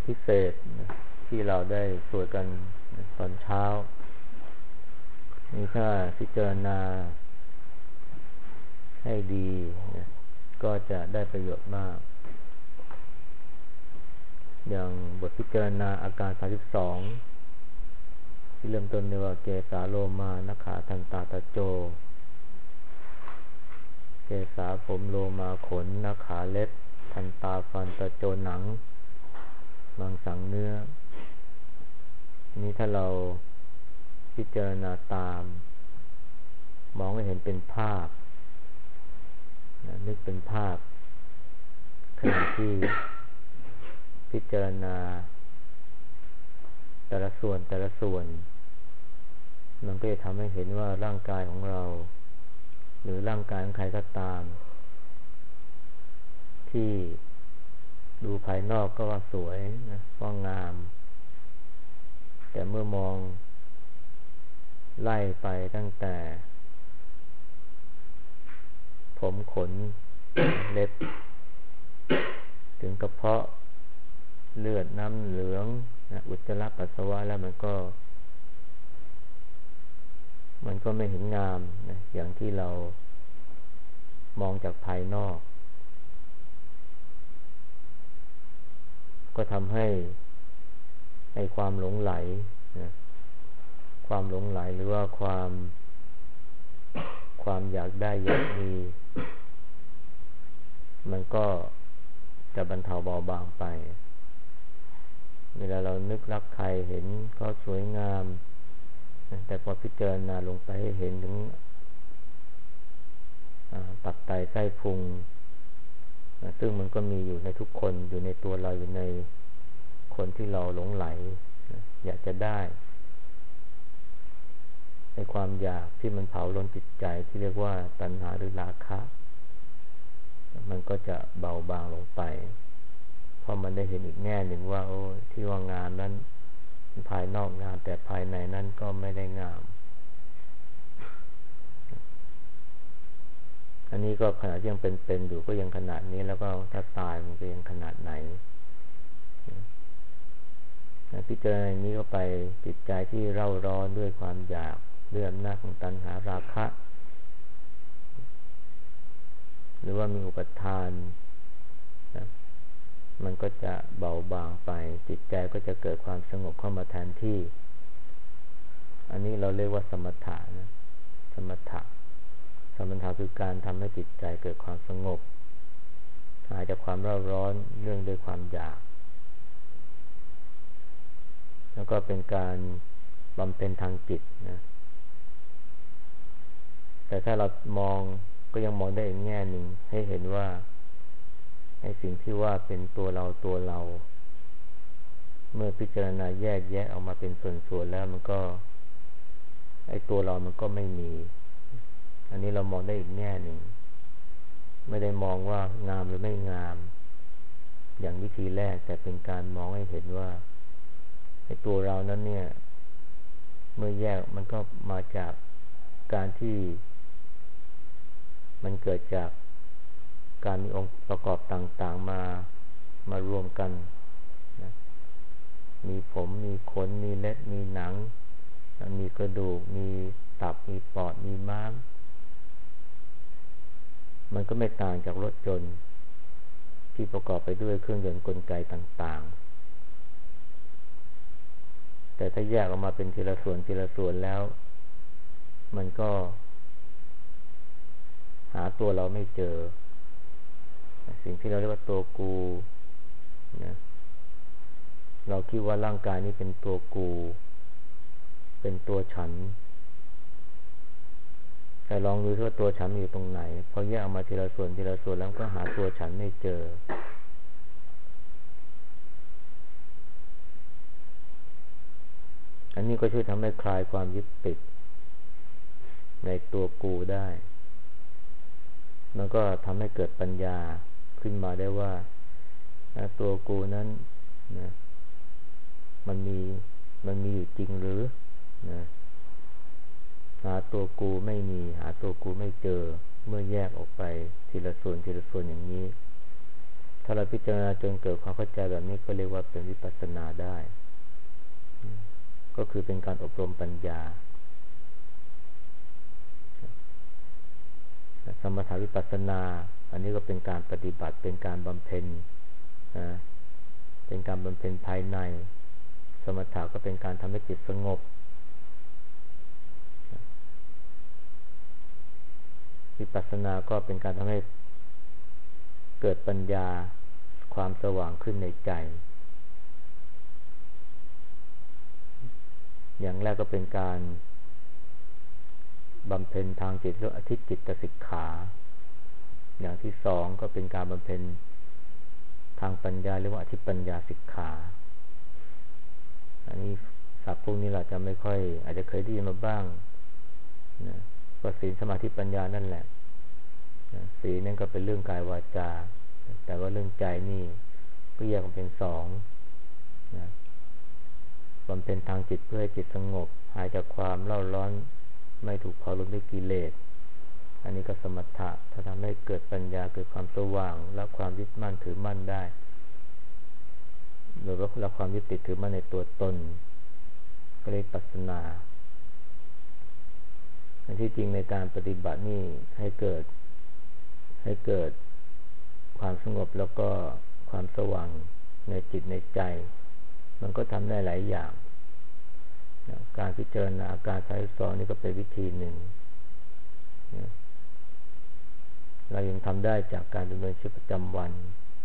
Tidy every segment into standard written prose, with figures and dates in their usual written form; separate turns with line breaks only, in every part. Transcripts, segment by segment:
พิเศษที่เราได้สวดกันตอนเช้านี่ถ้าพิจารณาให้ดีก็จะได้ประโยชน์มากอย่างบทพิจารณาอาการ32ที่เริ่มต้นในว่าเกสาโลมานะขาทันตาตะโจเกสาผมโลมาขนนะขาเล็บทันตาฟันตะโจหนังมังสังเนื้อนี่ถ้าเราพิจารณาตามมองให้เห็นเป็นภาพนึกเป็นภาพขณะที่พิจารณาแต่ละส่วนมันก็จะทำให้เห็นว่าร่างกายของเราหรือร่างกายของใครก็ตามที่ดูภายนอกก็ว่าสวยนะว่างามแต่เมื่อมองไล่ไปตั้งแต่ผมขน เล็บถึงกระเพาะเลือดน้ำเหลืองอุจจาระปัสสาวะแล้วมันก็ไม่เห็นงามนะอย่างที่เรามองจากภายนอกก็ทำให้ความหลงไหลนะความหลงไหลหรือว่าความอยากได้อยากมีมันก็จะบรรเทาเบาบางไปเวลาเรานึกรักใครเห็นเขาสวยงามแต่พอพิจารณาลงไปให้เห็นถึงตับไตไส้พุงซึ่งมันก็มีอยู่ในทุกคนอยู่ในตัวเราอยู่ในคนที่เราหลงไหลอยากจะได้ในความอยากที่มันเผาลนจิตใจที่เรียกว่าตัณหาหรือราคะมันก็จะเบาบางลงไปเพราะมันได้เห็นอีกแง่หนึ่งว่าโอ้ที่ว่างามนั้นภายนอกงามแต่ภายในนั้นก็ไม่ได้งามอันนี้ก็ขณะที่ยังเป็นอยู่ก็ยังขนาดนี้แล้วก็ถ้าตายมันจะยังขนาดไหนพิจารณาอย่างนี้ก็ไปจิตใจที่เร่าร้อนด้วยความอยากด้วยอำนาจของตัณหาราคะหรือว่ามีอุปทานนะมันก็จะเบาบางไปจิตใจก็จะเกิดความสงบเข้ามาแทนที่อันนี้เราเรียกว่าสมถะนะสมถะคือการทำให้จิตใจเกิดความสงบหายจากความเร่าร้อนเรื่องด้วยความอยากแล้วก็เป็นการบำเพ็ญทางจิตนะแต่ถ้าเรามองก็ยังมองได้อีกแง่หนึ่งให้เห็นว่าไอ้สิ่งที่ว่าเป็นตัวเราเมื่อพิจารณาแยกแยะออกมาเป็นส่วนๆแล้วมันก็ไอ้ตัวเรามันก็ไม่มีอันนี้เรามองได้อีกแง่หนึ่งไม่ได้มองว่างามหรือไม่งามอย่างวิธีแรกแต่เป็นการมองให้เห็นว่าไอ้ตัวเรานั้นเนี่ยเมื่อแยกมันก็มาจากการที่มันเกิดจากการมีองค์ประกอบต่างๆมารวมกันนะมีผมมีขนมีเล็บมีหนังมีกระดูกมีตับมีปอดมีม้ามมันก็ไม่ต่างจากรถยนต์ที่ประกอบไปด้วยเครื่องยนต์กลไกต่างๆแต่ถ้าแยกออกมาเป็นทีละส่วนแล้วมันก็หาตัวเราไม่เจอสิ่งที่เราเรียกว่าตัวกูนะเราคิดว่าร่างกายนี้เป็นตัวกูเป็นตัวฉันแต่ลองดูว่าตัวฉันอยู่ตรงไหนพอแยกออกมาทีละส่วนแล้วก็หาตัวฉันไม่เจออันนี้ก็ช่วยทำให้คลายความยึดติดในตัวกูได้มันก็ทำให้เกิดปัญญาขึ้นมาได้ว่าตัวกูนั้นนะมันมีอยู่จริงหรือนะหาตัวกูไม่มีหาตัวกูไม่เจอเมื่อแยกออกไปทีละส่วนอย่างนี้ถ้าเราพิจารณาจนเกิดความเข้าใจแบบนี้ก็เรียกว่าเป็นวิปัสสนาได้ก็คือเป็นการอบรมปัญญาสมถะวิปัสสนาอันนี้ก็เป็นการปฏิบัติเป็นการบำเพ็ญเป็นการบำเพ็ญภายในสมถะก็เป็นการทำให้จิตสงบวิปัสสนาก็เป็นการทำให้เกิดปัญญาความสว่างขึ้นในใจอย่างแรกก็เป็นการบำเพ็ญทางจิตเรียกอธิจิตสิกขาอย่างที่สองก็เป็นการบำเพ็ญทางปัญญาเรียกว่าอธิปัญญาสิกขาอันนี้ศัพท์พวกนี้เราจะไม่ค่อยอาจจะเคยได้ยินมาบ้างนะก็ศีลสมาธิปัญญานั่นแหละศีลนั่นก็เป็นเรื่องกายวาจาแต่ว่าเรื่องใจนี่ก็แยกออกเป็นสองนะบำเพ็ญทางจิตเพื่อให้จิตสงบหายจากความเล่าร้อนไม่ถูกเผาลนด้วยกิเลสอันนี้ก็สมถะถ้าทำให้เกิดปัญญาเกิดความสว่างและความยึดมั่นถือมั่นได้หรือว่าละความยึดติดถือมั่นในตัวตนก็เรียกปัสสนาที่จริงในการปฏิบัตินี่ให้เกิดความสงบแล้วก็ความสว่างในจิตในใจมันก็ทำได้หลายอย่างการพิจารณาอาการ32นี่ก็เป็นวิธีหนึ่งเรายังทำได้จากการดำเนินชีวิตประจำวัน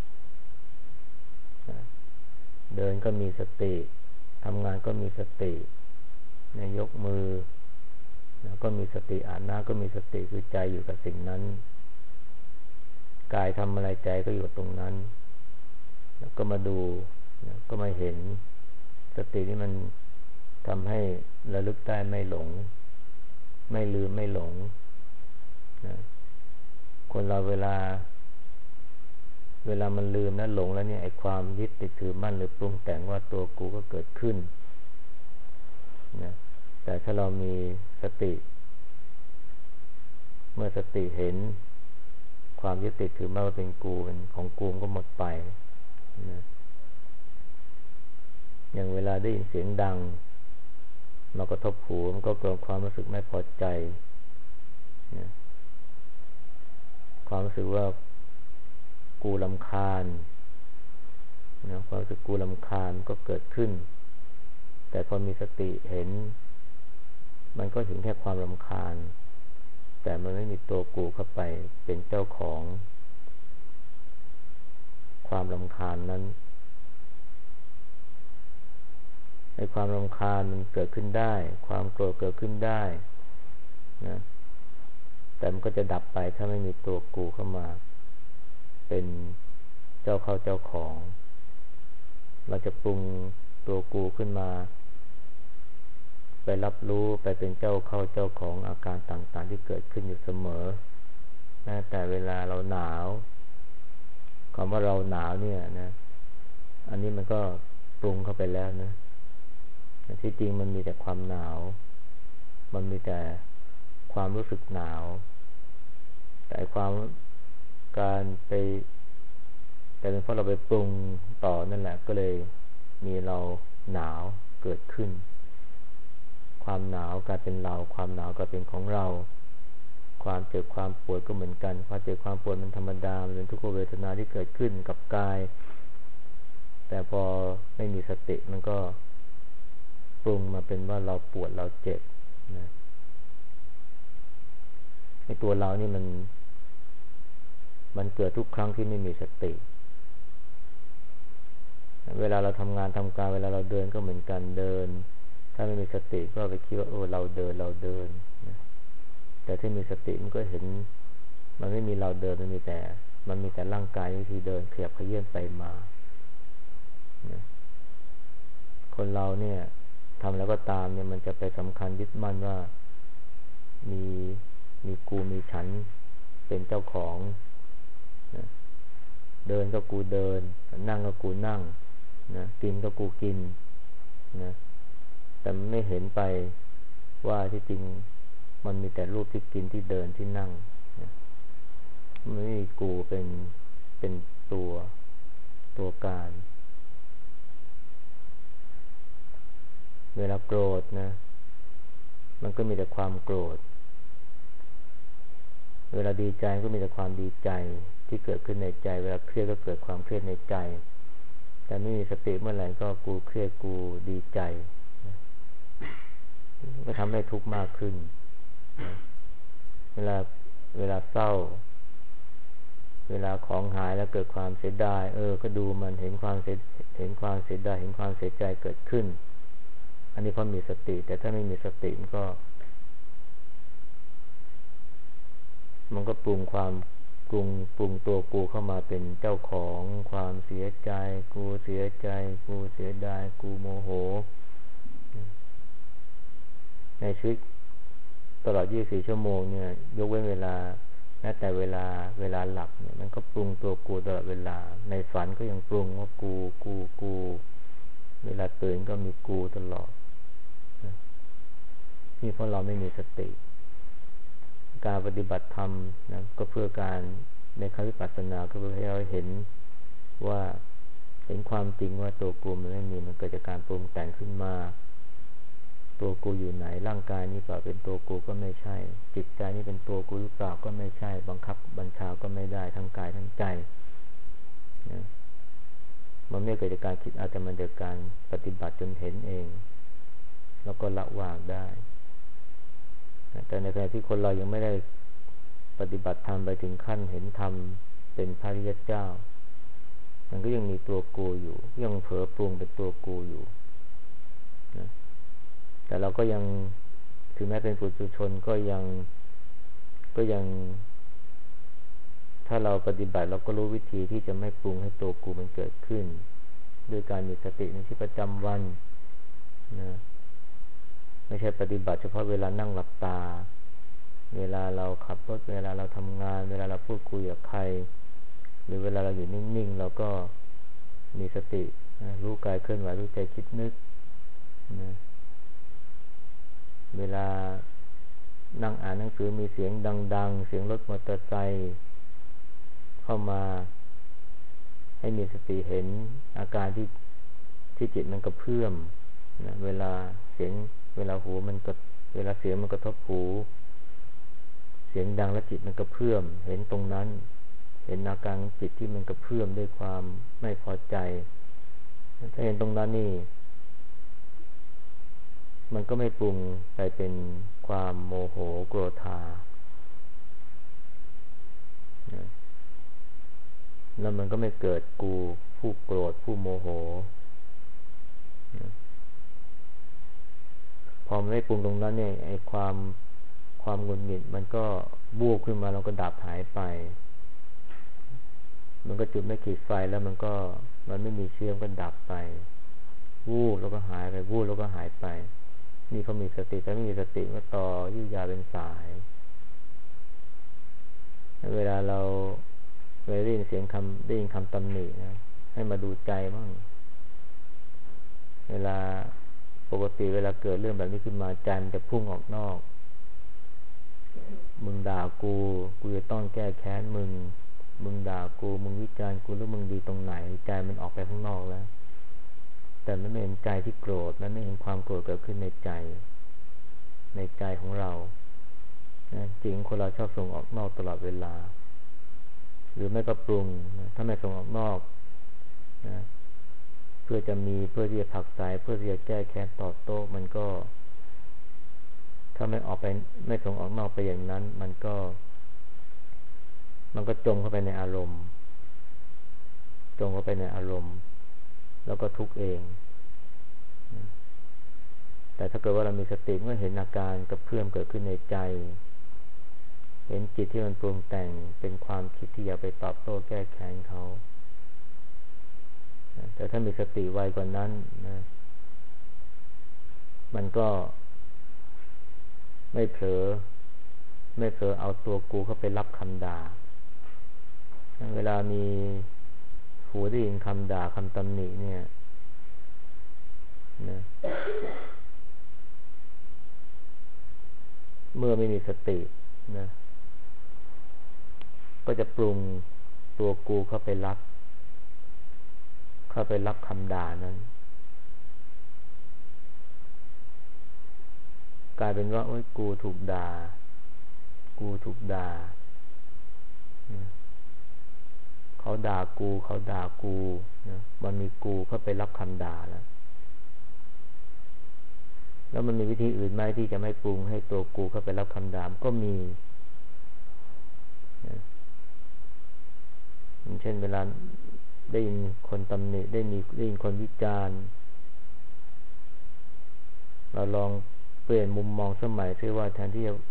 เดินก็มีสติทำงานก็มีสติยกมือก็มีสติอาบน้ำก็มีสติคือใจอยู่กับสิ่งนั้นกายทำอะไรใจก็อยู่ตรงนั้นแล้วก็มาดูก็มาเห็นสติที่มันทำให้ระลึกได้ไม่หลงไม่ลืมไม่หลงนะคนเราเวลามันลืมนะหลงแล้วเนี่ยไอ้ความยึดติดถือมั่นหรือปรุงแต่งว่าตัวกูก็เกิดขึ้นนะแต่ถ้าเรามีสติเมื่อสติเห็นความยึดติดถือมั่นว่าเป็นกูเป็นของกูก็หมดไปนะอย่างเวลาได้ยินเสียงดังมากระทบหูมันก็เกิดความรู้สึกไม่พอใจนะความรู้สึกว่ากูรำคาญนะความรู้สึกกูรำคาญก็เกิดขึ้นแต่พอมีสติเห็นมันก็เห็นแค่ความรำคาญแต่มันไม่มีตัวกูเข้าไปเป็นเจ้าของความรำคาญนั้นไอ้ความรำคาญมันเกิดขึ้นได้ความโกรธเกิดขึ้นได้นะแต่มันก็จะดับไปถ้าไม่มีตัวกูเข้ามาเป็นเจ้าของเราจะปรุงตัวกูขึ้นมาไปรับรู้ไปเป็นเจ้าของอาการต่างๆที่เกิดขึ้นอยู่เสมอแต่เวลาเราหนาวคำว่าเราหนาวเนี่ยนะอันนี้มันก็ปรุงเข้าไปแล้วนะที่จริงมันมีแต่ความหนาวมันมีแต่ความรู้สึกหนาวแต่ความการไปแต่เป็นเพราะเราไปปรุงต่อนั่นแหละก็เลยมีเราหนาวเกิดขึ้นความหนาวกลายเป็นเราความหนาวกลายเป็นของเราความเจ็บความปวดก็เหมือนกันความเจ็บความปวดมันธรรมดามันเป็นทุกขเวทนาที่เกิดขึ้นกับกายแต่พอไม่มีสติมันก็ปรุงมาเป็นว่าเราปวดเราเจ็บนะไอ้ตัวเรานี่มันเกิดทุกครั้งที่ไม่มีสติเวลาเราทำงานทำการเวลาเราเดินก็เหมือนกันเดินถ้าไม่มีสติก็ไปคิดว่าเราเดินนะแต่ที่มีสติมันก็เห็นมันไม่มีเราเดินมันมีแต่ร่างกายที่เดินขยับเขยื้อนไปมานะคนเราเนี่ยทำแล้วก็ตามเนี่ยมันจะไปสำคัญยึดมั่นว่ามีกูมีฉันเป็นเจ้าของนะเดินก็กูเดินนั่งก็กูนั่งนะกินก็กูกินนะแต่ไม่เห็นไปว่าที่จริงมันมีแต่รูปที่กินที่เดินที่นั่งนะมันไม่มีกูเป็นตัวตัวการเวลาโกรธนะมันก็มีแต่ความโกรธเวลาดีใจก็มีแต่ความดีใจที่เกิดขึ้นในใจเวลาเครียดก็เกิดความเครียดในใจแต่ไม่มีสติเมื่อไหร่ก็กูเครียดกูดีใจก็ทำให้ทุกข์มากขึ้นเวลาเศร้าเวลาของหายแล้วเกิดความเสียดายก็ดูมันเห็นความเสียดายเห็นความเสียใจเกิดขึ้นอันนี้เพราะมีสติแต่ถ้าไม่มีสติมันก็ปรุงตัวกูเข้ามาเป็นเจ้าของความเสียใจกูเสียใจกูเสียดายกูโมโหในชีวิตตลอด24ชั่วโมงเนี่ยยกเว้นเวลาแม้แต่เวลาหลับเนี่ยมันก็ปรุงตัวกูตลอดเวลาในฝันก็ยังปรุงว่ากูเวลาตื่นก็มีกูตลอดนี่เพราะเราไม่มีสติการปฏิบัติธรรมนะก็เพื่อการในขั้นวิปัสสนาก็เพื่อให้เราเห็นความจริงว่าตัวกูมันไม่มีมันเกิดจากการปรุงแต่งขึ้นมาตัวกูอยู่ไหนร่างกายนี้เปล่าเป็นตัวกูก็ไม่ใช่จิตใจนี้เป็นตัวกูหรือเปล่าก็ไม่ใช่บังคับบัญชาก็ไม่ได้ทั้งกายทั้งใจนะมันไม่เกิดจากการคิดแต่มันเกิดจากการปฏิบัติจนเห็นเองแล้วก็ละวางได้แต่ในขณะที่คนเรายังไม่ได้ปฏิบัติธรรมไปถึงขั้นเห็นธรรมเป็นพระอริยเจ้ามันก็ยังมีตัวกูอยู่ยังเผลอปรุงเป็นตัวกูอยู่นะแต่เราก็ยังถึงแม้เป็นปุถุชนก็ยังถ้าเราปฏิบัติเราก็รู้วิธีที่จะไม่ปรุงให้ตัวกูมันเกิดขึ้นด้วยการมีสติในชีวิตประจำวันนะไม่ใช่ปฏิบัติเฉพาะเวลานั่งหลับตาเวลาเราขับรถเวลาเราทำงานเวลาเราพูดคุยกับใครหรือเวลาเราอยู่นิ่งๆเราก็มีสติรู้กายเคลื่อนไหวรู้ใจคิดนึกนะเวลานั่งอ่านหนังสือมีเสียงดังๆเสียงรถมอเตอร์ไซค์เข้ามาให้มีสติเห็นอาการที่จิตมันกระเพื่อมนะเวลาเสียงเวลาเสียงมันกระทบหูเสียงดังแล้วจิตมันกระเพื่อมเห็นตรงนั้นเห็นอาการจิตที่มันกระเพื่อมด้วยความไม่พอใจถ้าเห็นตรงนั้นนี่มันก็ไม่ปรุงไปเป็นความโมโหโกรธาแล้วมันก็ไม่เกิดกูผู้โกรธผู้โมโหพอไม่ปรุงตรงนั้นเนี่ยไอ้ความหงุดหงิดมันก็บูบขึ้นมาแล้วก็ดับหายไปมันก็จุดไม่ขีดไฟแล้วมันไม่มีเชื้อก็ดับไปวูบแล้วก็หายไปวูบแล้วก็หายไปนี่เขามีสติแต่ไม่มีสติก็ต่อยืดยาวเป็นสายเวลาเราได้ยินเสียงได้ยินคำตำหนินะให้มาดูใจบ้างเวลาปกติเวลาเกิดเรื่องแบบนี้ขึ้นมาใจมันจะพุ่งออกนอกมึงด่ากูจะต้องแก้แค้นมึงด่ากูมึงวิจารณ์กูแล้วมึงดีตรงไหนใจมันออกไปข้างนอกแล้วแต่มันไม่เห็นใจที่โกรธมันไม่เห็นความโกรธเกิดขึ้นในใจของเรานะจริงคนเราชอบส่งออกนอกตลอดเวลาหรือไม่ก็ปรุงนะถ้าไม่ส่งออกนอกนะเพื่อที่จะผลักไสเพื่อที่จะแก้แค้นตอบโต้มันก็ถ้าไม่ส่งออกนอกไปอย่างนั้นมันก็จมเข้าไปในอารมณ์แล้วก็ทุกข์เองแต่ถ้าเกิดว่าเรามีสติก็เห็นอาการกระเพื่อมเกิดขึ้นในใจเห็นจิตที่มันปรุงแต่งเป็นความคิดที่อยากไปตอบโต้แก้แค้นเขาแต่ถ้ามีสติไวกว่านั้นนะมันก็ไม่เผลอเอาตัวกูเข้าไปรับคำด่าเวลามีหูได้ยินคำด่าคำตำหนิเนี่ยนะเมื่อไม่มีสตินะก็จะปรุงตัวกูเข้าไปรับเข้าไปรับคำด่านั้นกลายเป็นว่าโอ๊ยกูถูกด่าเขาด่ากูนะมันมีกูเข้าไปรับคำด่าแล้วมันมีวิธีอื่นไหมที่จะไม่ปรุงให้ตัวกูเข้าไปรับคำด่าก็มีนะอย่างเช่นเวลาได้ยินคนตำหนิได้ยินคนวิจารณ์เราลองเปลี่ยนมุมมองสมัยซิว่าแทนที่จะ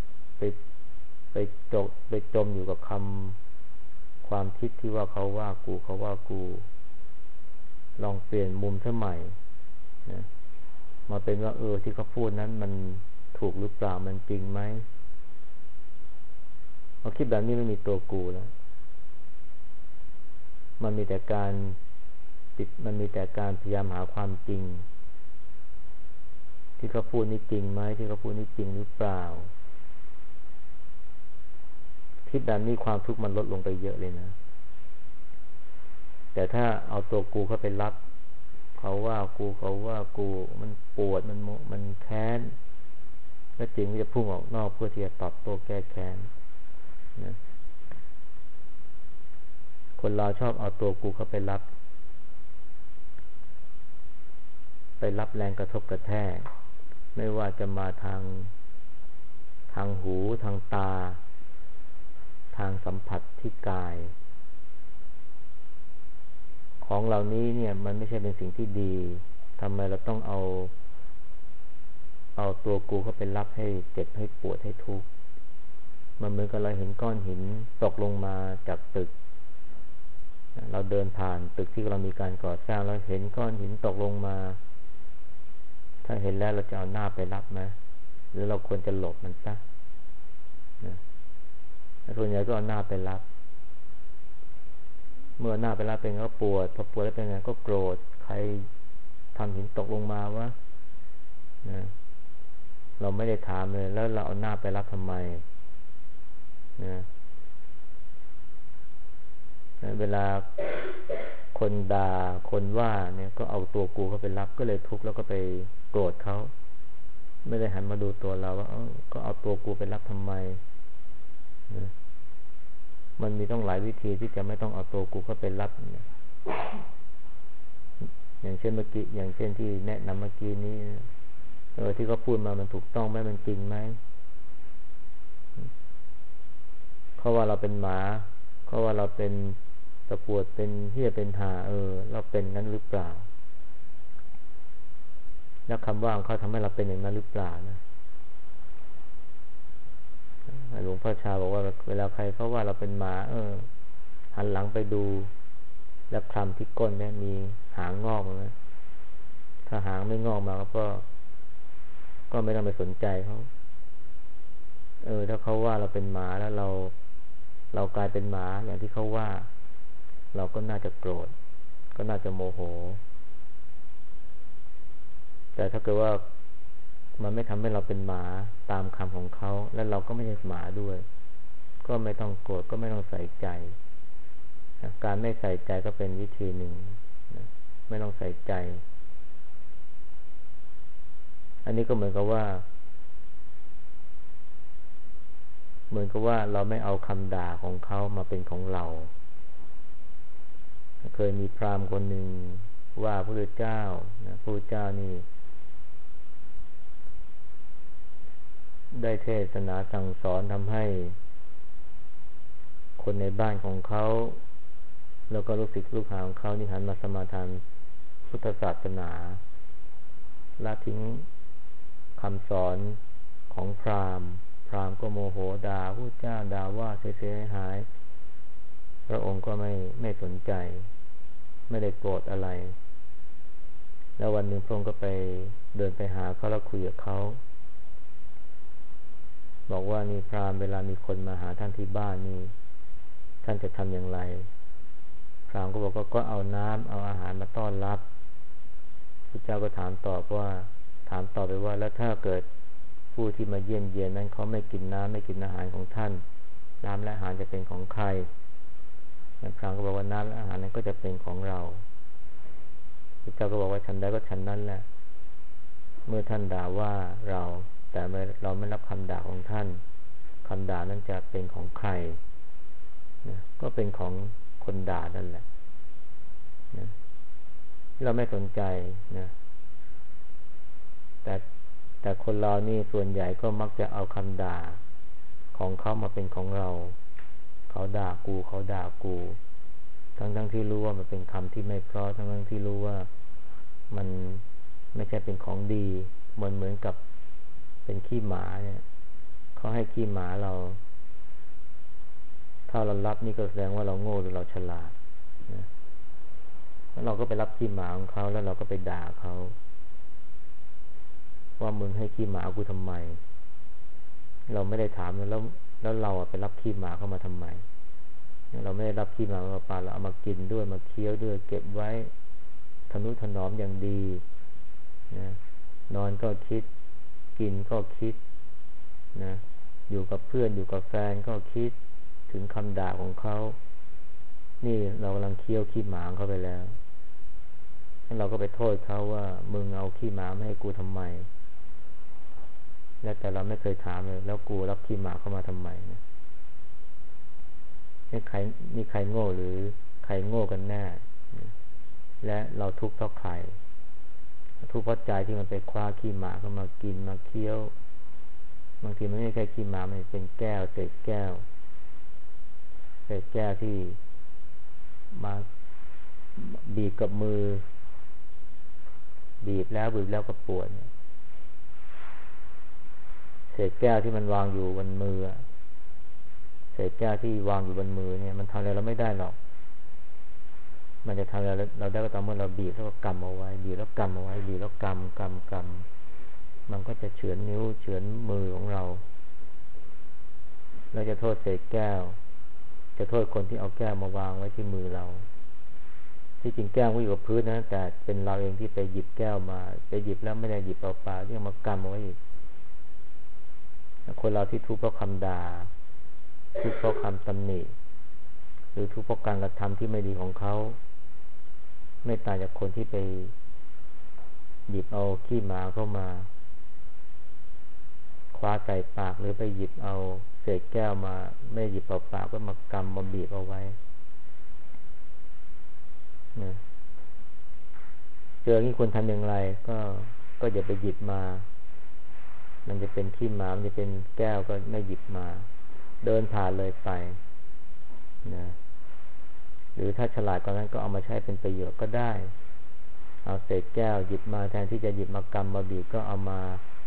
ไปจมอยู่กับความคิดที่ว่าเขาว่ากูลองเปลี่ยนมุมสมัยนะมาเป็นว่าที่เขาพูดนั้นมันถูกหรือเปล่ามันจริงไหมพอคิดแบบนี้ไม่มีตัวกูแล้วมันมีแต่การพยายามหาความจริงที่เขาพูดนี่จริงไหมที่เขาพูดนี่จริงหรือเปล่าคิดแบบนี้ความทุกข์มันลดลงไปเยอะเลยนะแต่ถ้าเอาตัวกูเข้าไปรับเขาว่ากูมันปวดมันแค้นแล้วจริงมันจะพุ่งออกนอกเพื่อที่จะตอบโต้แก้แค้นนะคนเราชอบเอาตัวกูเข้าไปรับแรงกระทบกระแทกไม่ว่าจะมาทางหูทางตาทางสัมผัสที่กายของเหล่านี้เนี่ยมันไม่ใช่เป็นสิ่งที่ดีทำไมเราต้องเอาตัวกูเข้าไปรับให้เจ็บให้ปวดให้ทุกข์มันเหมือนกับเราเห็นก้อนหินตกลงมาจากตึกเราเดินผ่านตึกที่เรามีการก่อสร้างเราเห็นก้อนหินตกลงมาถ้าเห็นแล้วเราจะเอาหน้าไปรับไหมหรือเราควรจะหลบมันซะนะส่วนใหญ่ก็เอาหน้าไปรับเมื่อหน้าไปรับเป็นก็ปวดพอปวดแล้วเป็นไงก็โกรธใครทำหินตกลงมาวะนะเราไม่ได้ถามเลยแล้วเราเอาหน้าไปรับทำไมนะเวลาคนด่าคนว่าเนี่ยก็เอาตัวกูเข้าไปรับก็เลยทุกข์แล้วก็ไปโกรธเขาไม่ได้หันมาดูตัวเราว่าก็เอาตัวกูไปรับทำไมนะมันมีต้องหลายวิธีที่จะไม่ต้องเอาตัวกูเข้าไปรับเนี่ยอย่างเช่นที่แนะนำเมื่อกี้นี้ที่เขาพูดมามันถูกต้องไหมมันจริงไหมเขาว่าเราเป็นหมาเขาว่าเราเป็นตะปวดเป็นเหี้ยเป็นห่าเราเป็นงั้นหรือเปล่าแล้วคำว่าของเขาทำให้เราเป็นอย่างนั้นหรือเปล่านะหลวงพ่อชาบอกว่าเวลาใครเขาว่าเราเป็นหมาหันหลังไปดูแล้วคลำที่ก้นเนี่ยมีหางงอกไหมถ้าหางไม่งอกมาก็ไม่ต้องไปสนใจเขาถ้าเขาว่าเราเป็นหมาแล้วเรากลายเป็นหมาอย่างที่เขาว่าเราก็น่าจะโกรธก็น่าจะโมโหแต่ถ้าเกิดว่ามันไม่ทำให้เราเป็นหมาตามคำของเขาและเราก็ไม่ใช่หมาด้วยก็ไม่ต้องโกรธก็ไม่ต้องใส่ใจการไม่ใส่ใจก็เป็นวิธีหนึ่งไม่ต้องใส่ใจอันนี้ก็เหมือนกับว่าเราไม่เอาคำด่าของเขามาเป็นของเราเคยมีพราหมณ์คนหนึ่งว่าพระพุทธเจ้าพระพุทธเจ้านี่ได้เทศนาสั่งสอนทำให้คนในบ้านของเขาแล้วก็ลูกศิษย์ลูกหาของเขานี่หันมาสมาทานพุทธศาสนาละทิ้งคำสอนของพราหมณ์ก็โมโหด่าพระเจ้าด่าว่าเสียหายพระองค์ก็ไม่สนใจไม่ได้โกรธอะไรแล้ววันหนึ่งพระองค์ก็ไปเดินไปหาเขาแล้วคุยกับเขาบอกว่านี่พราหมณ์เวลามีคนมาหาท่านที่บ้านนี่ท่านจะทำอย่างไรพราหมณ์ก็บอกว่าก็เอาน้ำเอาอาหารมาต้อนรับพระเจ้าก็ถามต่อไปว่าแล้วถ้าเกิดผู้ที่มาเยี่ยมเยียนนั้นเขาไม่กินน้ำไม่กินอาหารของท่านน้ำและอาหารจะเป็นของใครพราหมณ์ก็บอกว่าน้ำและอาหารนั้นก็จะเป็นของเราพระเจ้าก็บอกว่าฉันใดก็ฉันนั้นแหละเมื่อท่านด่าว่าเราแต่เราไม่รับคำด่าของท่านคำด่านั้นจะเป็นของใครนะก็เป็นของคนด่านั่นแหละนะเราไม่สนใจนะแต่คนเรานี่ส่วนใหญ่ก็มักจะเอาคำด่าของเขามาเป็นของเราเขาด่ากูเขาด่ากูทั้งที่รู้ว่ามันเป็นคำที่ไม่เพราะทั้งที่รู้ว่ามันไม่ใช่เป็นของดีเหมือนกับเป็นขี้หมาเนี่ยเขาให้ขี้หมาเราถ้าเรารับนี่ก็แสดงว่าเราโง่หรือเราฉลาดนะแล้วเราก็ไปรับขี้หมาของเขาแล้วเราก็ไปด่าเขาว่ามึงให้ขี้หมากูทำไมเราไม่ได้ถามแล้วเราไปรับขี้หมาเข้ามาทำไมเราไม่ได้รับขี้หมามาปาเราเอามากินด้วยมาเคี้ยวด้วยเก็บไว้ทนุถนอมอย่างดีนะนอนก็คิดกินก็คิดนะอยู่กับเพื่อนอยู่กับแฟนก็คิดถึงคำด่าของเขานี่เรากำลังเคี้ยวขี้หมาเข้าไปแล้วเราก็ไปโทษเขาว่ามึงเอาขี้หมามาให้กูทำไมแต่เราไม่เคยถามเลยแล้วกูรับขี้หมาเข้ามาทำไมนี่ใครโง่หรือใครโง่กันแน่และเราทุกข์เพราะใครทุกข์เพราะใจที่มันไปคว้าขี้หมาเข้ามากินมาเคี้ยวบางทีมันไม่ใช่ขี้หมามันเป็นแก้วเศษแก้วที่มาบีบกับมือบีบแล้วก็ปวดเศษแก้วที่มันวางอยู่บนมือเศษแก้วที่วางอยู่บนมือเนี่ยมันทำอะไรเราไม่ได้หรอกมันจะทำอะไรเราได้ก็ต่อเมื่อเราบีบแล้วก็กำเอาไว้บีบแล้วกำเอาไว้บีบแล้วกำมันก็จะเฉือนนิ้วเฉือนมือของเราเราจะโทษเศษแก้วจะโทษคนที่เอาแก้วมาวางไว้ที่มือเราที่จริงแก้วก็อยู่กับพื้นนะแต่เป็นเราเองที่ไปหยิบแก้วมาไปหยิบแล้วไม่ได้หยิบเปล่าๆที่เอามากำเอาไว้อีกคนเราที่ทุกข์เพราะคำด่าทุกข์เพราะคำตำหนิหรือทุกข์เพราะการกระทำที่ไม่ดีของเขาไม่ต่างจากคนที่ไปหยิบเอาขี้หมาเข้ามาคว้าใส่ปากหรือไปหยิบเอาเศษแก้วมาไม่หยิบเปล่าๆก็มากำมาบีบเอาไว้เจอที่คนทำอย่างไรก็อย่าไปหยิบมามันจะเป็นขี้หมามันจะเป็นแก้วก็ไม่หยิบมาเดินผ่านเลยไปนะหรือถ้าฉลาดกว่านั้นก็เอามาใช้เป็นประโยชน์ก็ได้เอาเศษแก้วหยิบมาแทนที่จะหยิบมากำมาบีบก็เอามา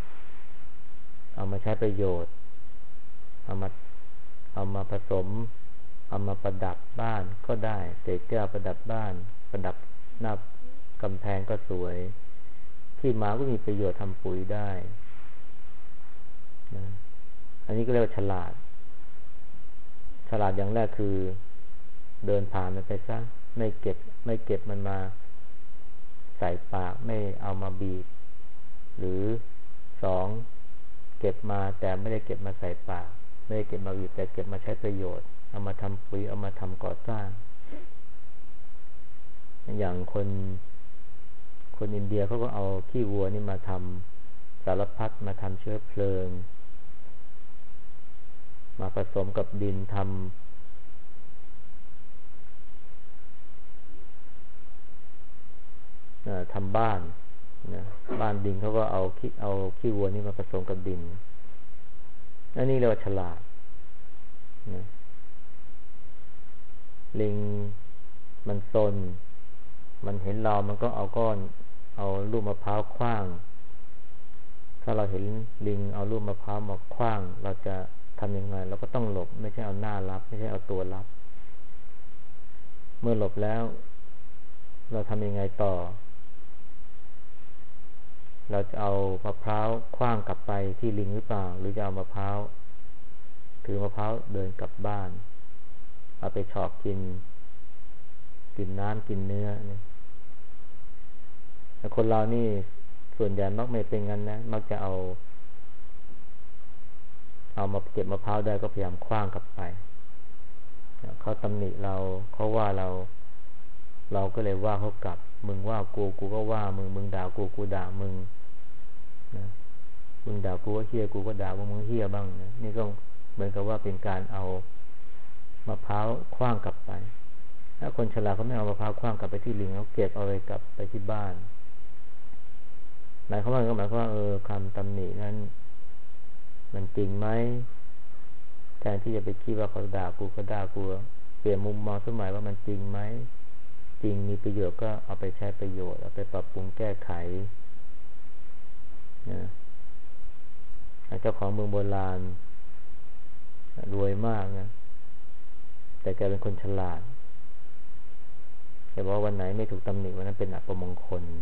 ใช้ประโยชน์เอามาผสมเอามาประดับบ้านก็ได้เศษแก้วประดับบ้านประดับหน้ากำแพงก็สวยขี้หมาก็มีประโยชน์ทำปุ๋ยได้นะอันนี้ก็เรียกว่าฉลาดอย่างแรกคือเดินผ่านมันไปซะไม่เก็บมันมาใส่ปากไม่เอามาบีบหรือสองเก็บมาแต่ไม่ได้เก็บมาใส่ปากไม่ได้เก็บมาบีบแต่เก็บมาใช้ประโยชน์เอามาทำปุ๋ยเอามาทำก่อสร้างอย่างคนอินเดียเขาก็เอาขี้วัวนี่มาทำสารพัดมาทำเชื้อเพลิงมาผสมกับดินทำบ้านนะบ้านดินเขาก็เอาขี้วัวนี่มาผสมกับดินอันนี้เรียกว่าฉลาดนะลิงมันซนมันเห็นเรามันก็เอาลูกมะพร้าวขว้างถ้าเราเห็นลิงเอาลูกมะพร้าวมาขว้างเราจะทำยังไงเราก็ต้องหลบไม่ใช่เอาหน้ารับไม่ใช่เอาตัวรับเมื่อหลบแล้วเราทำยังไงต่อเราจะเอามะพร้าวขว้างกลับไปที่ลิงหรือเปล่าหรือจะเอามะพร้าวถือมะพร้าวเดินกลับบ้านเอาไปฉอกกินน้ำกินเนื้อเนี่ยแต่คนเรานี่ส่วนใหญ่มักไม่เป็นงั้นนะมักจะเอามาเก็บมะพร้าวได้ก็พยายามขว้างกลับไปเขาตำหนิเราเขาว่าเราก็เลยว่าเขากลับมึงว่ากูก็ว่ามึงด่ากูด่ามึงนะมึงด่ากูก็เหี้ยกูก็ด่ามึงเหี้ยบ้างนะนี่ก็เหมือนกับว่าเป็นการเอามะพร้าวขว้างกลับไปถ้าคนฉลาดเขาไม่เอามะพร้าวขว้างกลับไปที่ลิงเขาเก็บเอาไปกลับไปที่บ้านหมายความว่าคำตำหนินั้นมันจริงไหมแทนที่จะไปคิดว่าเขาด่ากูเปลี่ยนมุมมองสมัยว่ามันจริงไหมจริงมีประโยชน์ก็เอาไปใช้ประโยชน์เอาไปปรับปรุงแก้ไขนะเจ้าของเมืองโบราณรวยมากนะแต่แกเป็นคนฉลาดแต่ว่าวันไหนไม่ถูกตำหนิวันนั้นเป็นอัปมงคล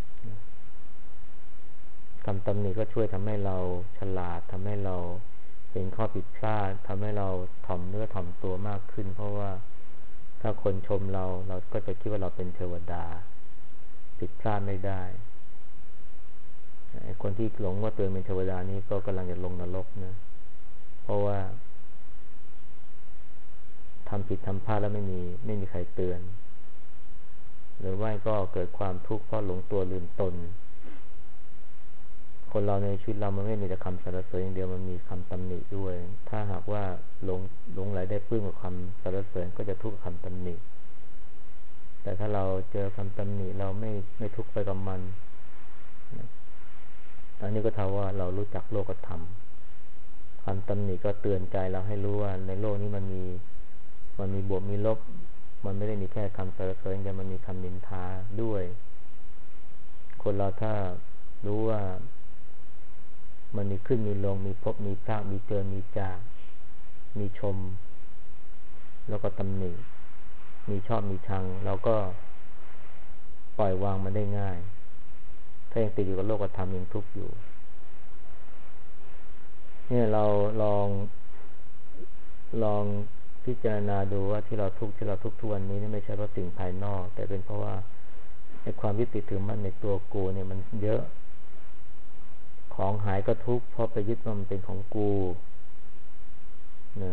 คำตำหนิก็ช่วยทำให้เราฉลาดทำให้เราเห็นข้อผิดพลาดทำให้เราถ่อมเนื้อถ่อมตัวมากขึ้นเพราะว่าถ้าคนชมเราก็จะคิดว่าเราเป็นเทวดาผิดพลาดไม่ได้ไอ้คนที่หลงว่าตัวเองเป็นเทวดานี่ก็กำลังจะลงนรกนะเพราะว่าทำผิดทำพลาดแล้วไม่มีใครเตือนหรือว่าก็เกิดความทุกข์เพราะหลงตัวลืมตนคนเราในชีวิตเรามันไม่มีแต่คำสรรเสริญอย่างเดียวมันมีคำตำหนิด้วยถ้าหากว่าหลงไหลได้ปลื้มกับคำสรรเสริญก็จะทุกข์กับคำตำหนิแต่ถ้าเราเจอคำตำหนิเราไม่ทุกข์ไปกับมันอันนี้ก็เท่าว่าเรารู้จักโลกธรรมคำตำหนิก็เตือนใจเราให้รู้ว่าในโลกนี้มันมีบวกมีลบมันไม่ได้มีแค่คำสรรเสริญแต่มันมีคำนินทาด้วยคนเราถ้ารู้ว่ามันมีขึ้นมีลงมีพบมีพรากมีเจอมีจากมีชมแล้วก็ตำหนิมีชอบมีชังเราก็ปล่อยวางมันได้ง่ายถ้ายังติดอยู่กับโลกธรรมยังทุกข์อยู่เนี่ยเราลองพิจารณาดูว่าที่เราทุกข์ทุกวันนี้นี่ไม่ใช่เพราะสิ่งภายนอกแต่เป็นเพราะว่าไอ้ความยึดติดถือมั่นในตัวกูเนี่ยมันเยอะของหายก็ทุกข์เพราะไปยึดว่ามันเป็นของกูนะ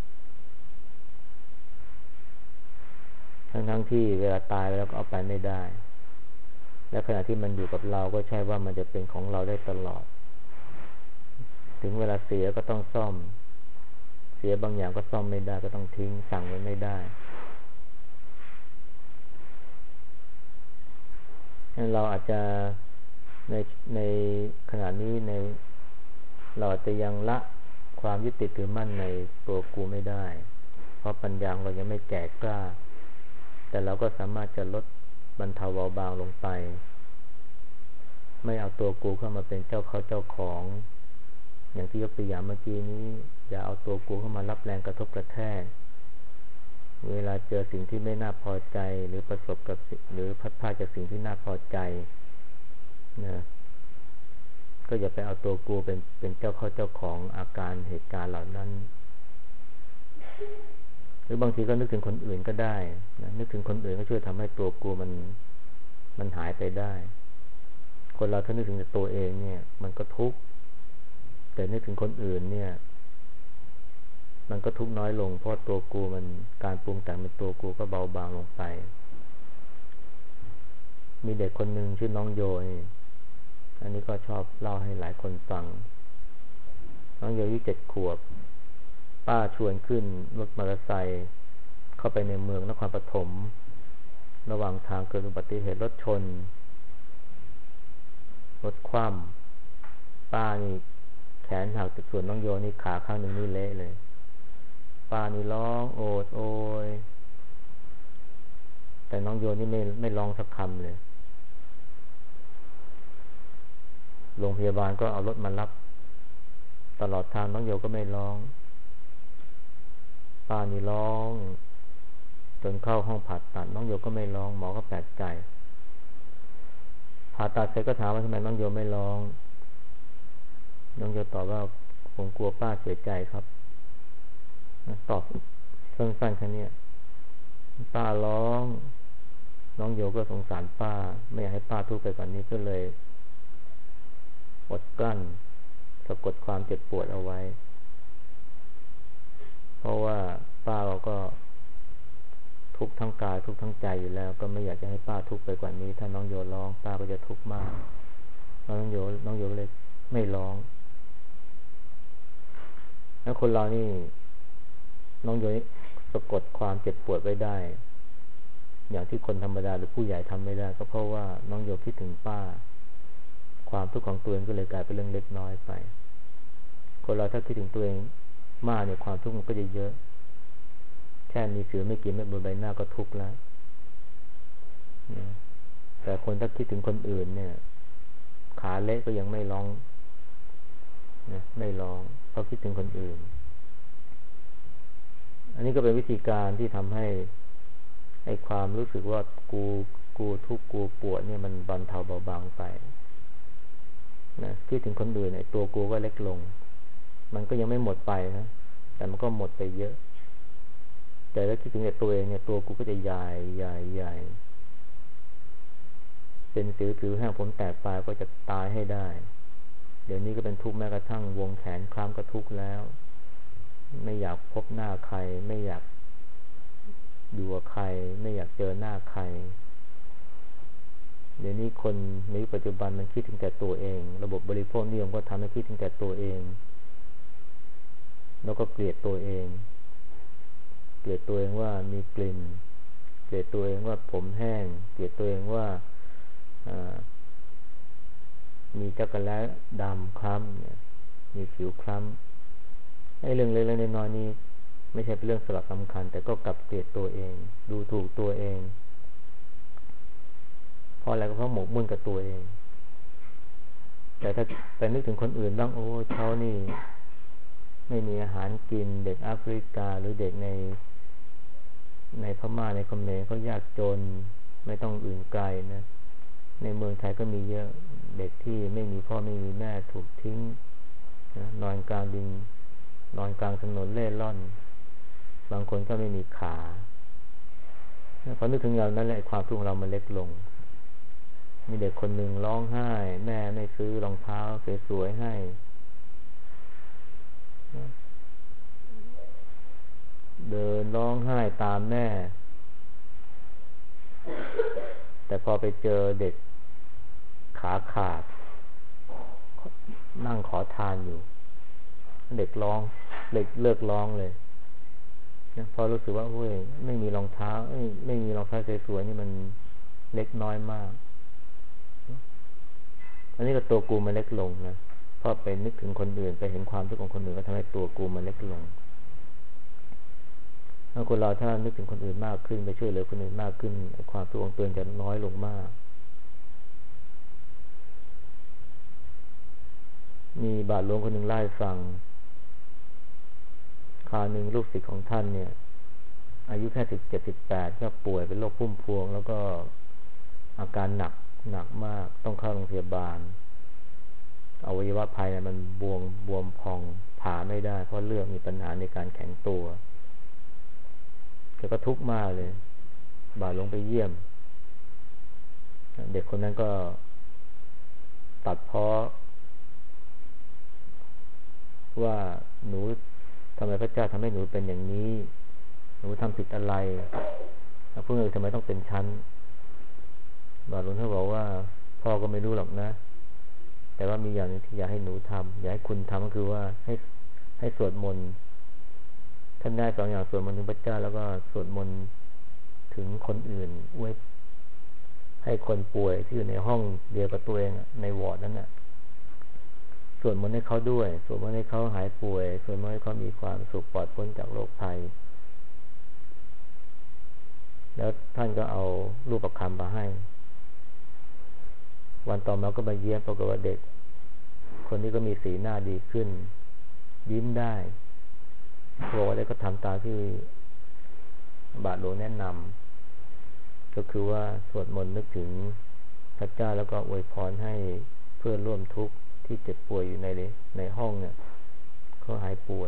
ทั้งที่เวลาตายแล้วก็เอาไปไม่ได้และขณะที่มันอยู่กับเราก็ใช่ว่ามันจะเป็นของเราได้ตลอดถึงเวลาเสียก็ต้องซ่อมเสียบางอย่างก็ซ่อมไม่ได้ก็ต้องทิ้งสั่งไว้ไม่ได้เราอาจจะในขณะนี้เราอาจจะยังละความยึดติดถือมั่นในตัวกูไม่ได้เพราะปัญญาเรายังไม่แก่กล้าแต่เราก็สามารถจะลดบรรเทาเบาบางลงไปไม่เอาตัวกูเข้ามาเป็นเจ้าของอย่างที่ยกตัวอย่างเมื่อกี้นี้อย่าเอาตัวกูเข้ามารับแรงกระทบกระแทกเวลาเจอสิ่งที่ไม่น่าพอใจหรือประสบกับหรือพัดพาจากสิ่งที่น่าพอใจนะก็อย่าไปเอาตัวกูเป็นเจ้าของอาการเหตุการณ์เหล่านั้นหรือบางทีก็นึกถึงคนอื่นก็ได้นะนึกถึงคนอื่นก็ช่วยทำให้ตัวกูมันหายไปได้คนเราถ้านึกถึงแต่ตัวเองเนี่ยมันก็ทุกข์แต่นึกถึงคนอื่นเนี่ยมันก็ทุกข์น้อยลงเพราะตัวกูมันการปรุงแต่งเป็นตัวกูก็เบาบางลงไปมีเด็กคนหนึ่งชื่อน้องโยนี่อันนี้ก็ชอบเล่าให้หลายคนฟังน้องโยอายุ7 ขวบป้าชวนขึ้นรถมอเตอร์ไซค์เข้าไปในเมืองนครปฐมระหว่างทางเกิดอุบัติเหตุรถชนรถคว่ำป้านี่แขนหักส่วนน้องโยนี่ขาข้างหนึ่งนี่เละเลยป้านี่ร้องโอดโอยแต่น้องโยนี่ไม่ร้องสักคำเลยโรงพยาบาลก็เอารถมารับตลอดทางน้องโยก็ไม่ร้องป้านี่ร้องจนเข้าห้องผ่าตัดน้องโยก็ไม่ร้องหมอก็แปลกใจผ่าตัดเสร็จก็ถามว่าทำไมน้องโยไม่ร้องน้องโยตอบว่าผมกลัวป้าเสียใจครับตอบสั้นๆแค่นี้ป้าร้องน้องโยก็สงสารป้าไม่อยากให้ป้าทุกข์ไปกว่านี้ก็เลยอดกลั้นสะกดความเจ็บปวดเอาไว้เพราะว่าป้าเราก็ทุกข์ทั้งกายทุกข์ทั้งใจอยู่แล้วก็ไม่อยากจะให้ป้าทุกข์ไปกว่านี้ถ้าน้องโยร้องป้าก็จะทุกข์มากน้องโยเลยไม่ร้องแล้วคนเรานี่น้องโยสะกดความเจ็บปวดไว้ได้อย่างที่คนธรรมดาหรือผู้ใหญ่ทำไม่ได้ก็เพราะว่าน้องโยคิดถึงป้าความทุกข์ของตัวเองก็เลยกลายเป็นเรื่องเล็กน้อยไปคนเราถ้าคิดถึงตัวเองมากเนี่ยความทุกข์มันก็จะเยอะแค่มีสิวไม่กี่เม็ดบนใบหน้าก็ทุกข์แล้วแต่คนถ้าคิดถึงคนอื่นเนี่ยขาเละก็ยังไม่ร้องนะไม่ร้องเพราะคิดถึงคนอื่นอันนี้ก็เป็นวิธีการที่ทำให้ความรู้สึกว่ากูทุกข์กูปวดเนี่ยมันบรรเทาเบาบางไปนะคิดถึงคนอื่นเนี่ยตัวกูก็เล็กลงมันก็ยังไม่หมดไปนะแต่มันก็หมดไปเยอะแต่ถ้าคิดถึงแต่ตัวเองเนี่ยตัวกูก็จะใหญ่เป็นสิวผิวแห้งผมแตกปลายก็จะตายให้ได้เดี๋ยวนี้ก็เป็นทุกข์แม้กระทั่งวงแขนคล้ำก็ทุกข์แล้วไม่อยากพบหน้าใครไม่อยากอยู่กับใครไม่อยากเจอหน้าใครเดี๋ยวนี้คนในปัจจุบันมันคิดถึงแต่ตัวเองระบบบริโภคนิยมก็ทำให้คิดถึงแต่ตัวเองแล้วก็เกลียดตัวเองว่ามีกลิ่นเกลียดตัวเองว่าผมแห้งเกลียดตัวเองว่ามีจักรแล้ดำคล้ำมีผิวคล้ำเรื่องเล็กๆน้อยๆนี้ไม่ใช่เป็นเรื่องสลักสำคัญแต่ก็กลับเกลียดตัวเองดูถูกตัวเองเพราะอะไรก็เพราะหมกมุ่นกับตัวเองแต่ถ้าไปนึกถึงคนอื่นบ้างโอ้เขานี่ไม่มีอาหารกินเด็กแอฟริกาหรือเด็กในพม่าในเขมรเขายากจนไม่ต้องอื่นไกลนะในเมืองไทยก็มีเยอะเด็กที่ไม่มีพ่อไม่มีแม่ถูกทิ้งนะนอนกลางดินนอนกลางถนนเล่ร่อนบางคนก็ไม่มีขาพอนึกถึงเรานั้นแหละความทุกข์ของเรามันเล็กลงมีเด็กคนหนึ่งร้องไห้แม่ไม่ซื้อรองเท้าสวยๆให้เดินร้องไห้ตามแม่แต่พอไปเจอเด็กขาขาดนั่งขอทานอยู่เด็กร้องเลิกร้องเลยนะพอรู้สึกว่าเฮ้ยไม่มีรองเท้าไม่มีรองเท้าสวยๆนี่มันเล็กน้อยมากอันนี้ก็ตัวกูมันเล็กลงนะเพราะไปนึกถึงคนอื่นไปเห็นความทุกข์ของคนอื่นก็ทำให้ตัวกูมันเล็กลงถ้าคนเราถ้านึกถึงคนอื่นมากขึ้นไปช่วยเหลือคนอื่นมากขึ้นความทุกข์ของตัวเองจะน้อยลงมากมีบาทหลวงคนหนึ่งเล่าให้ฟังคราวหนึ่งลูกศิษย์ของท่านเนี่ยอายุแค่17-18ก็ป่วยเป็นโรคพุ่มพวงแล้วก็อาการหนักมากต้องเข้าโรงพยาบาลอวัยวะภายในมันบวมพองผ่าไม่ได้เพราะเลือดมีปัญหาในการแข็งตัวแกก็ทุกข์มากเลยบาทหลวงไปเยี่ยมเด็กคนนั้นก็ตัดพ้อว่าหนูทำไมพระเจ้าทำให้หนูเป็นอย่างนี้หนูทำผิดอะไรแล้วพวกเราทำไมต้องเป็นชั้นบาทหลวงท่านบอกว่าพ่อก็ไม่รู้หรอกนะแต่ว่ามีอย่างนึงที่อยากให้หนูทำอยากให้คุณทำก็คือว่าให้สวดมนต์ท่านได้2 อย่างสวดมนต์ถึงพระเจ้าแล้วก็สวดมนต์ถึงคนอื่นไว้ให้คนป่วยที่อยู่ในห้องเดียวกับตัวเองในวอร์ดนั้นน่ะสวดมนต์ให้เขาด้วยสวดมนต์ให้เขาหายป่วยสวดมนต์ให้เขามีความสุขปลอดพ้นจากโรคภัยแล้วท่านก็เอารูปประคำมาให้วันต่อมาก็มาเยี่ยมปรากฏว่าเด็กคนนี้ก็มีสีหน้าดีขึ้นยิ้มได้บอกว่าได้ก็ทำตามที่บาทหลวงแนะนำก็คือว่าสวดมนต์นึกถึงพระเจ้าแล้วก็อวยพรให้เพื่อนร่วมทุกข์ที่เจ็บป่วยอยู่ในห้องเนี่ยเขาหายป่วย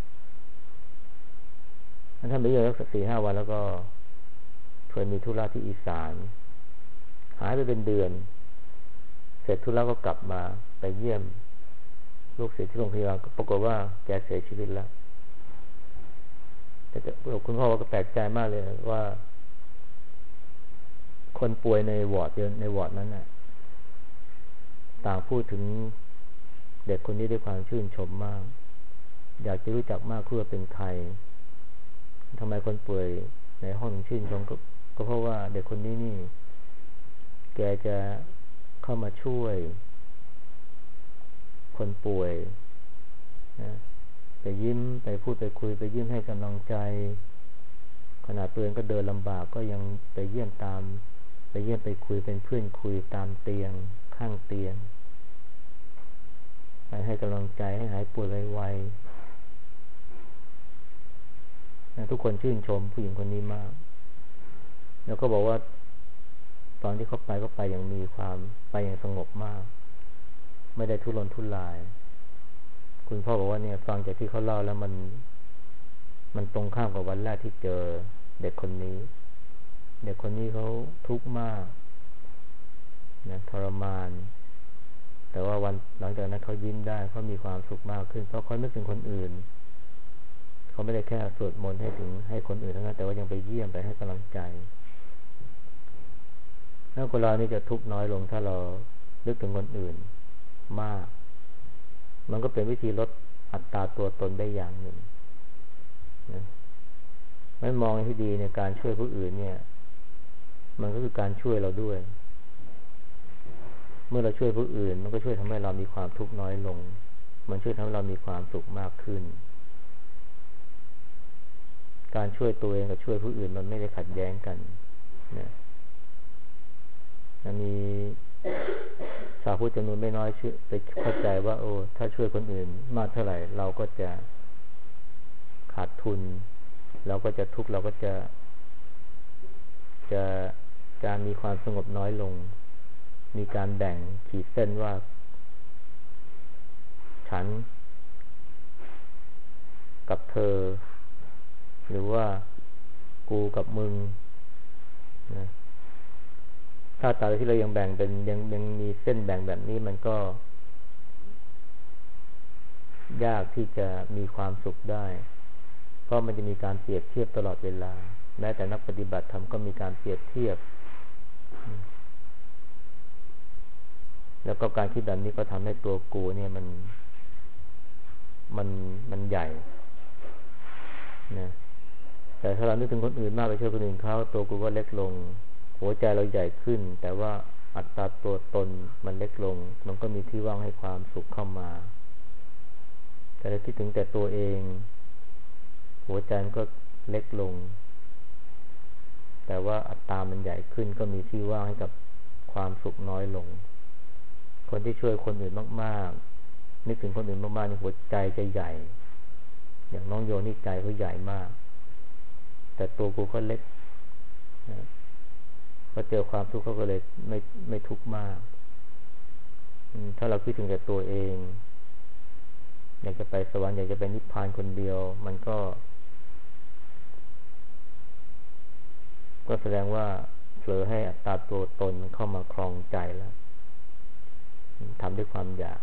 ท่านไปเยี่ยมสัก 4-5 วันแล้วก็เคยมีธุระที่อีสานหายไปเป็นเดือนเสร็จธุระก็กลับมาไปเยี่ยมลูกศิษย์ที่โรงพยาบาลปรากฏว่าแกเสียชีวิตแล้วแต่คุณพ่อก็แปลกใจมากเลยว่าคนป่วยในวอร์ดนั้นน่ะต่างพูดถึงเด็กคนนี้ด้วยความชื่นชมมากอยากจะรู้จักมากว่าเป็นใครทำไมคนป่วยในห้องชื่นชมก็เพราะว่าเด็กคนนี้นี่แกจะเข้ามาช่วยคนป่วยนะไปยิ้มไปพูดไปคุยไปยิ้มให้กำลังใจขณะตัวเองก็เดินลำบากก็ยังไปเยี่ยมไปคุยเป็นเพื่อนคุยตามเตียงข้างเตียงไปให้กำลังใจให้หายป่วยไวๆนะทุกคนชื่นชมผู้หญิงคนนี้มากแล้วก็บอกว่าตอนที่เขาไปอย่างมีความไปอย่างสงบมากไม่ได้ทุรนทุรายคุณพ่อบอกว่าเนี่ยฟังจากที่เขาเล่าแล้วมันตรงข้ามกับวันแรกที่เจอเด็กคนนี้เขาทุกข์มากนะทรมานแต่ว่าวันหลังจากนั้นเขายิ้มได้เขามีความสุขมากขึ้นเพราะเขานึกถึงคนอื่นเขาไม่ได้แค่สวดมนต์ให้คนอื่นเท่านั้นแต่ว่ายังไปเยี่ยมไปให้กำลังใจแล้วคนเรานี่จะทุกข์น้อยลงถ้าเรานึกถึงคนอื่นมากมันก็เป็นวิธีลดอัตราตัวตนได้อย่างหนึ่งนะไม่มองให้ดีในการช่วยผู้อื่นเนี่ยมันก็คือการช่วยเราด้วยเมื่อเราช่วยผู้อื่นมันก็ช่วยทำให้เรามีความทุกข์น้อยลงมันช่วยทำให้เรามีความสุขมากขึ้นการช่วยตัวเองกับช่วยผู้อื่นมันไม่ได้ขัดแย้งกันนะมีชาวพุทธจำนวนไม่น้อยไปเข้าใจว่าโอ้ถ้าช่วยคนอื่นมากเท่าไหร่เราก็จะขาดทุนเราก็จะทุกข์เราก็จะมีความสงบน้อยลงมีการแบ่งขีดเส้นว่าฉันกับเธอหรือว่ากูกับมึงนะถ้าตราที่เรายังแบ่งเป็นยังมีเส้นแบ่งแบบนี้มันก็ยากที่จะมีความสุขได้เพราะมันจะมีการเปรียบเทียบตลอดเวลาแม้แต่นักปฏิบัติธรรมก็มีการเปรียบเทียบแล้วก็การคิดแบบนี้ก็ทำให้ตัวกูเนี่ยมันใหญ่นะแต่ถ้าเรานึกถึงคนอื่นมากไปช่วยคนอื่นเขาตัวกูก็เล็กลงหัวใจเราใหญ่ขึ้นแต่ว่าอัตราตัวตนมันเล็กลงมันก็มีที่ว่างให้ความสุขเข้ามาแต่ถ้าคิดถึงแต่ตัวเองหัวใจมันก็เล็กลงแต่ว่าอัตรามันใหญ่ขึ้นก็มีที่ว่างให้กับความสุขน้อยลงคนที่ช่วยคนอื่นมากๆนึกถึงคนอื่นมากๆนี่หัวใจจะใหญ่อย่างน้องโยนี่ใจเขาใหญ่มากแต่ตัวกูก็เล็กนะพอเจอความทุกข์เขาก็เลยไม่ทุกข์มากถ้าเราคิดถึงแต่ตัวเองอยากจะไปสวรรค์อยากจะไปนิพพานคนเดียวมันก็แสดงว่าเผลอให้อัตตาตัวตนเข้ามาครองใจแล้วทำด้วยความอยาก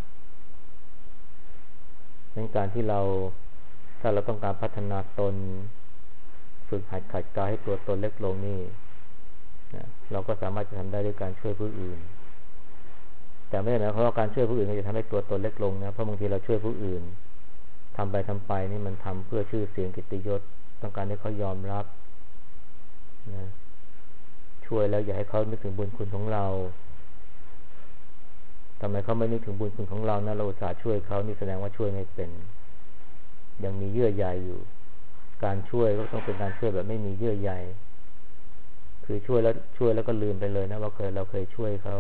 ในการที่ถ้าเราต้องการพัฒนาตนฝึกหัดขัดเกลาให้ตัวตนเล็กลงนี่นะเราก็สามารถจะทำได้ด้วยการช่วยผู้อื่นแต่ไม่ได้หมายความว่าการช่วยผู้อื่นจะทำให้ตัวตนเล็กลงนะเพราะบางทีเราช่วยผู้อื่นทำไปนี่มันทำเพื่อชื่อเสียงกิตติยศต้องการให้เขายอมรับนะช่วยแล้วอย่าให้เขานึกถึงบุญคุณของเราทำไมเขาไม่นึกถึงบุญคุณของเรานะเราอุตส่าห์ช่วยเขานี่แสดงว่าช่วยไม่เป็นยังมีเยื่อใยอยู่การช่วยก็ต้องเป็นการช่วยแบบไม่มีเยื่อใยคือช่วยแล้วก็ลืมไปเลยนะว่าเราเคยช่วยเขา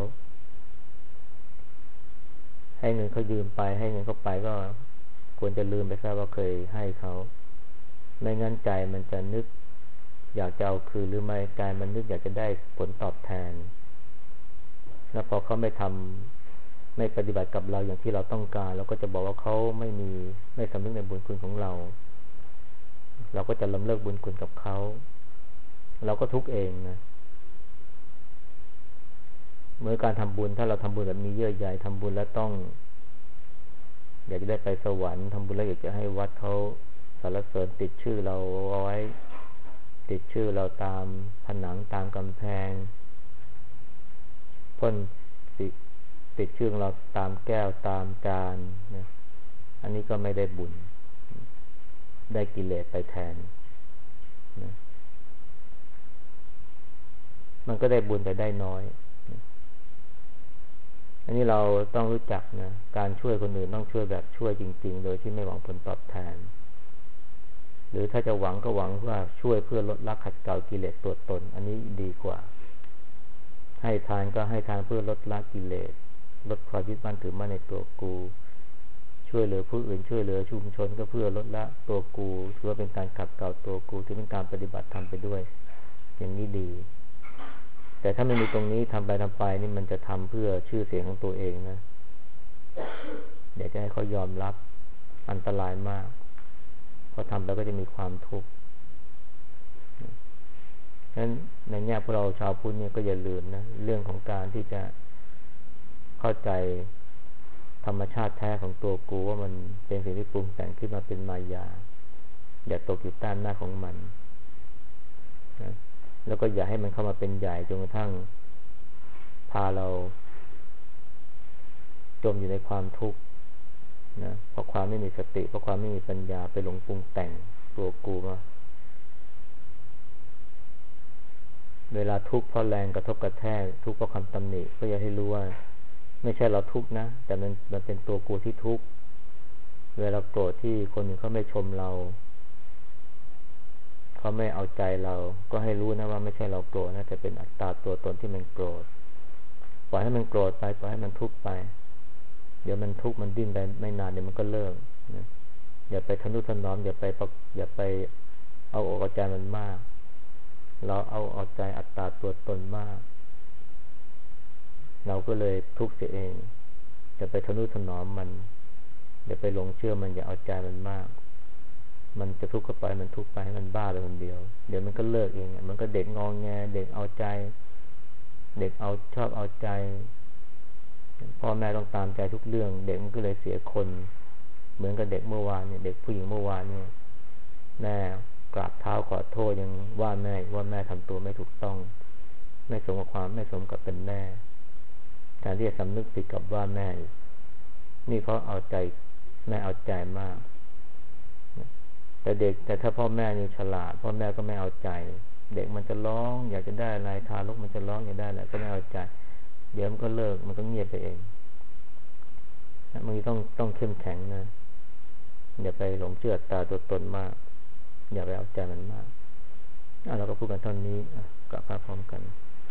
ให้เงินเขายืมไปให้เงินเขาไปก็ควรจะลืมไปซะว่าเคยให้เขาไม่งั้นใจมันจะนึกอยากจะเอาคืนหรือไม่ใจมันนึกอยากจะได้ผลตอบแทนแล้วพอเขาไม่ปฏิบัติกับเราอย่างที่เราต้องการเราก็จะบอกว่าเขาไม่สำนึกในบุญคุณของเราก็จะล้ำเลิกบุญคุณกับเขาเราก็ทุกข์เองนะเมื่อการทำบุญถ้าเราทำบุญแบบมีเยื่อใยทำบุญแล้วต้องอยากจะได้ไปสวรรค์ทำบุญแล้วอยากจะให้วัดเขาสรรเสริญติดชื่อเราเอาไว้ติดชื่อเราตามผนังตามกำแพงพ่นติดชื่อเราตามแก้วตามจานนะอันนี้ก็ไม่ได้บุญได้กิเลสไปแทนนะมันก็ได้บุญแต่ได้น้อยนะอันนี้เราต้องรู้จักนะการช่วยคนอื่นต้องช่วยแบบช่วยจริงๆโดยที่ไม่หวังผลตอบแทนหรือถ้าจะหวังก็หวังว่าช่วยเพื่อลดละขัดเกลากิเลสตัวตนอันนี้ดีกว่าให้ทานก็ให้ทานเพื่อลดละกิเลสลดความยึดมั่นถือมั่นในตัวกูช่วยเหลือผู้อื่นช่วยเหลือชุมชนก็เพื่อลดละตัวกูถือว่าเป็นการขัดเกลาตัวกูถือเป็นการปฏิบัติธรรมไปด้วยอย่างนี้ดีแต่ถ้าไม่มีตรงนี้ทำไปนี่มันจะทำเพื่อชื่อเสียงของตัวเองนะเดี๋ยวจะให้เขายอมรับอันตรายมากพอทำแล้วก็จะมีความทุกข์ฉะนั้นในแง่พวกเราชาวพุทธเนี่ยก็อย่าลืมนะเรื่องของการที่จะเข้าใจธรรมชาติแท้ของตัวกูว่ามันเป็นสิ่งที่ปรุงแต่งขึ้นมาเป็นมายาอย่าตกอยู่ใต้อำนาจของมันนะแล้วก็อย่าให้มันเข้ามาเป็นใหญ่จนกระทั่งพาเราจมอยู่ในความทุกข์นะเพราะความไม่มีสติเพราะความไม่มีปัญญาไปหลงปรุงแต่งตัวกูมาเวลาทุกข์เพราะแรงกระทบกระแทกทุกข์เพราะคำตำหนิก็อย่าให้รู้ว่าไม่ใช่เราทุกข์นะแต่มันเป็นตัวกูที่ทุกข์เวลาโกรธที่คนอื่นเขาไม่ชมเราเขาไม่เอาใจเราก็ให้รู้นะว่าไม่ใช่เราโกรธนะแต่เป็นอัตตาตัวตนที่มันโกรธปล่อยให้มันโกรธไปปล่อยให้มันทุกข์ไปเดี๋ยวมันทุกข์มันดิ้นไปไม่นานเดี๋ยวมันก็เลิกนะอย่าไปทนุถนอมอย่าไปเอาอกเอาใจมันมากเราเอาใจอัตตาตัวตนมากเราก็เลยทุกข์เสียเองอย่าไปทนุถนอมมันอย่าไปหลงเชื่อมันอย่าเอาใจมันมากมันจะทุกข์ก็ปล่อยมันทุกข์ไปให้มันบ้าไปคนเดียวเดี๋ยวมันก็เลิกเองมันก็เด็กงอแงเด็กเอาใจเด็กชอบเอาใจพ่อแม่ต้องตามใจทุกเรื่องเด็กมันก็เลยเสียคนเหมือนกับเด็กเมื่อวานเนี่ยเด็กผู้หญิงเมื่อวานเนี่ยแม่กราบเท้าขอโทษยังว่าแม่ทำตัวไม่ถูกต้องไม่สมกับความไม่สมกับเป็นแม่การที่จะสำนึกผิดกับว่าแม่นี่เพราะเอาใจแม่เอาใจมากแต่ถ้าพ่อแม่นี่ฉลาดพ่อแม่ก็ไม่เอาใจเด็กมันจะร้องอยากจะได้อะไรทารกมันจะร้องอยากได้อะไรก็ไม่เอาใจเดี๋ยวมันก็เลิกมันก็เงียบไปเองมันต้องเข้มแข็งนะอย่าไปหลงเชื่อตาตัวตนมากอย่าไปเอาใจมันมากเราก็พูดกันเท่านี้กับพระพร้อมกัน